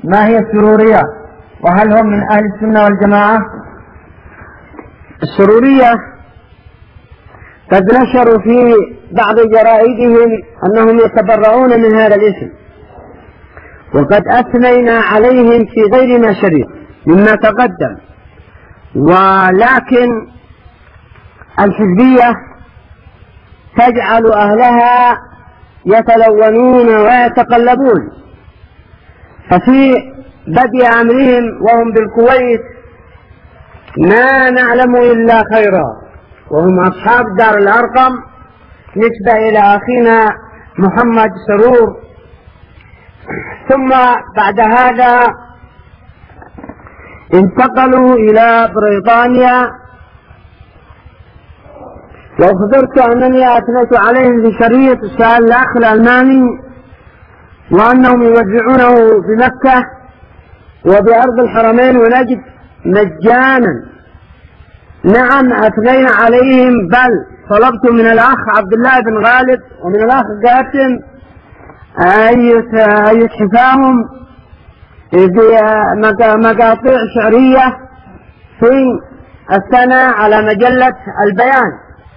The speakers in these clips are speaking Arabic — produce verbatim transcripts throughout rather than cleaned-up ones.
ما هي السرورية؟ وهل هم من أهل السنة والجماعة؟ السرورية قد نشروا في بعض جرائدهم أنهم يتبرعون من هذا الاسم، وقد أثنينا عليهم في غير ما شريط مما تقدم، ولكن الحزبية تجعل أهلها يتلونون ويتقلبون. ففي بدء أمرهم وهم بالكويت ما نعلم إلا خيرا، وهم أصحاب دار الأرقم نسبة إلى أخينا محمد سرور. ثم بعد هذا انتقلوا إلى بريطانيا، وأخبرت أنني أثنيت عليهم بشريط سأل الأخ الألماني وأنهم يوزعونه بمكة وبأرض الحرمين ونجد مجانا. نعم أثنينا عليهم، بل طلبت من الأخ عبد الله بن غالب ومن الأخ قاسم أن يتحفاهم بمقاطع شعرية في الثناء على مجلة البيان،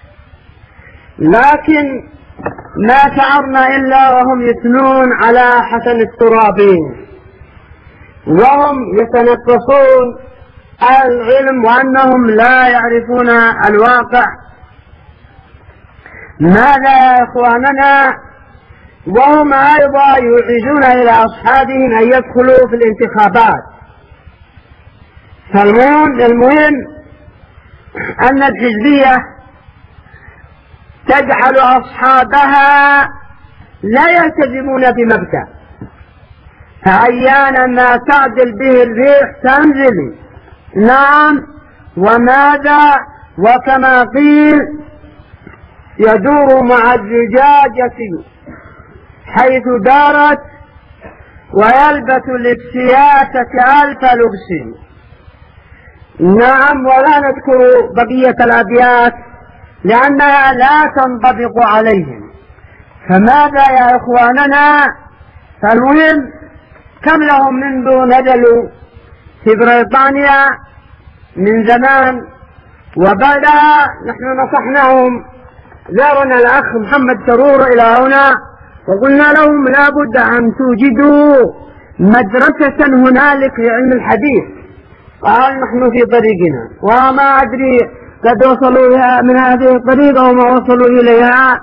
لكن ما شعرنا إلا وهم يثنون على حسن الترابي وهم يتنقصون العلم وأنهم لا يعرفون الواقع. ماذا يا إخواننا؟ وهم أيضا يعيدون إلى أصحابهم أن يدخلوا في الانتخابات. فالمهم المهم أن الحزبية تجعل أصحابها لا يلتزمون بمبدأ، فأحيانا ما تعدل به الريح تنزل. نعم، وماذا؟ وكما قيل يدور مع الزجاجة حيث دارت ويلبس للسياسة ألف لبس. نعم، ولا نذكر بقية الأبيات لأنها لا تنطبق عليهم. فماذا يا إخواننا؟ فالمهم كم لهم منذ نزلوا في بريطانيا من زمان، وبعدها نحن نصحناهم. زارنا الأخ محمد سرور إلى هنا وقلنا لهم لا بد أن توجدوا مدرسة هنالك لعلم الحديث. قال نحن في طريقنا، وما أدري قد وصلوا من هذه الطريقة وما وصلوا إليها.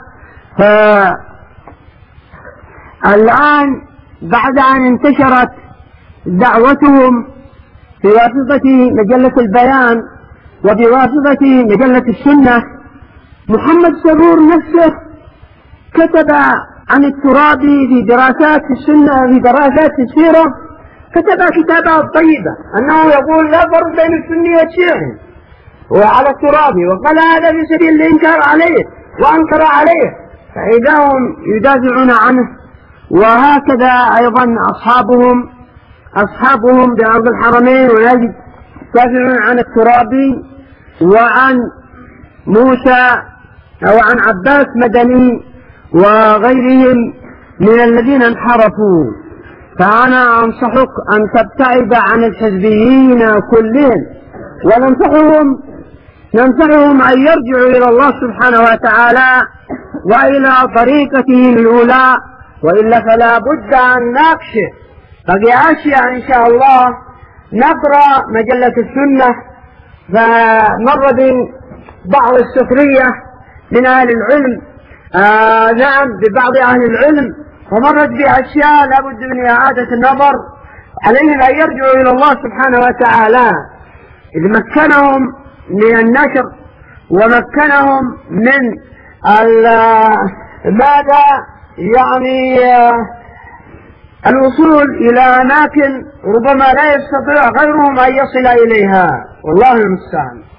فالآن بعد أن انتشرت دعوتهم بواسطة مجلة البيان وبواسطة مجلة السنة، محمد سرور نفسه كتب عن الترابي في دراسات السنة في دراسات السيرة، كتب كتابه الطيبة أنه يقول لا فرق بين السني والشيعي وعلى الترابي، وقال هذا في سبيل الإنكار عليه وأنكر عليه، فإذا هم يدافعون عنه. وهكذا أيضا أصحابهم أصحابهم بأرض الحرمين ونجد يدافعون عن الترابي وعن موسى أو عن عباس مدني وغيرهم من الذين انحرفوا. فأنا أنصحك أن تبتعد عن الحزبيين كلهم، وننصحهم ننصحهم أن يرجعوا إلى الله سبحانه وتعالى وإلى طريقتهم الأولى، وإلا فلا بد أن نكشف بقي أشياء إن شاء الله. نقرأ مجلة السنة، فمر ببعض السخرية من أهل العلم، آه نعم ببعض أهل العلم، ومرت بأشياء لا بد من إعادة النظر. عليهم أن يرجعوا إلى الله سبحانه وتعالى إذ مكنهم من النشر ومكنهم من ماذا يعني الوصول إلى أماكن ربما لا يستطيع غيرهم أن يصل إليها، والله المستعان.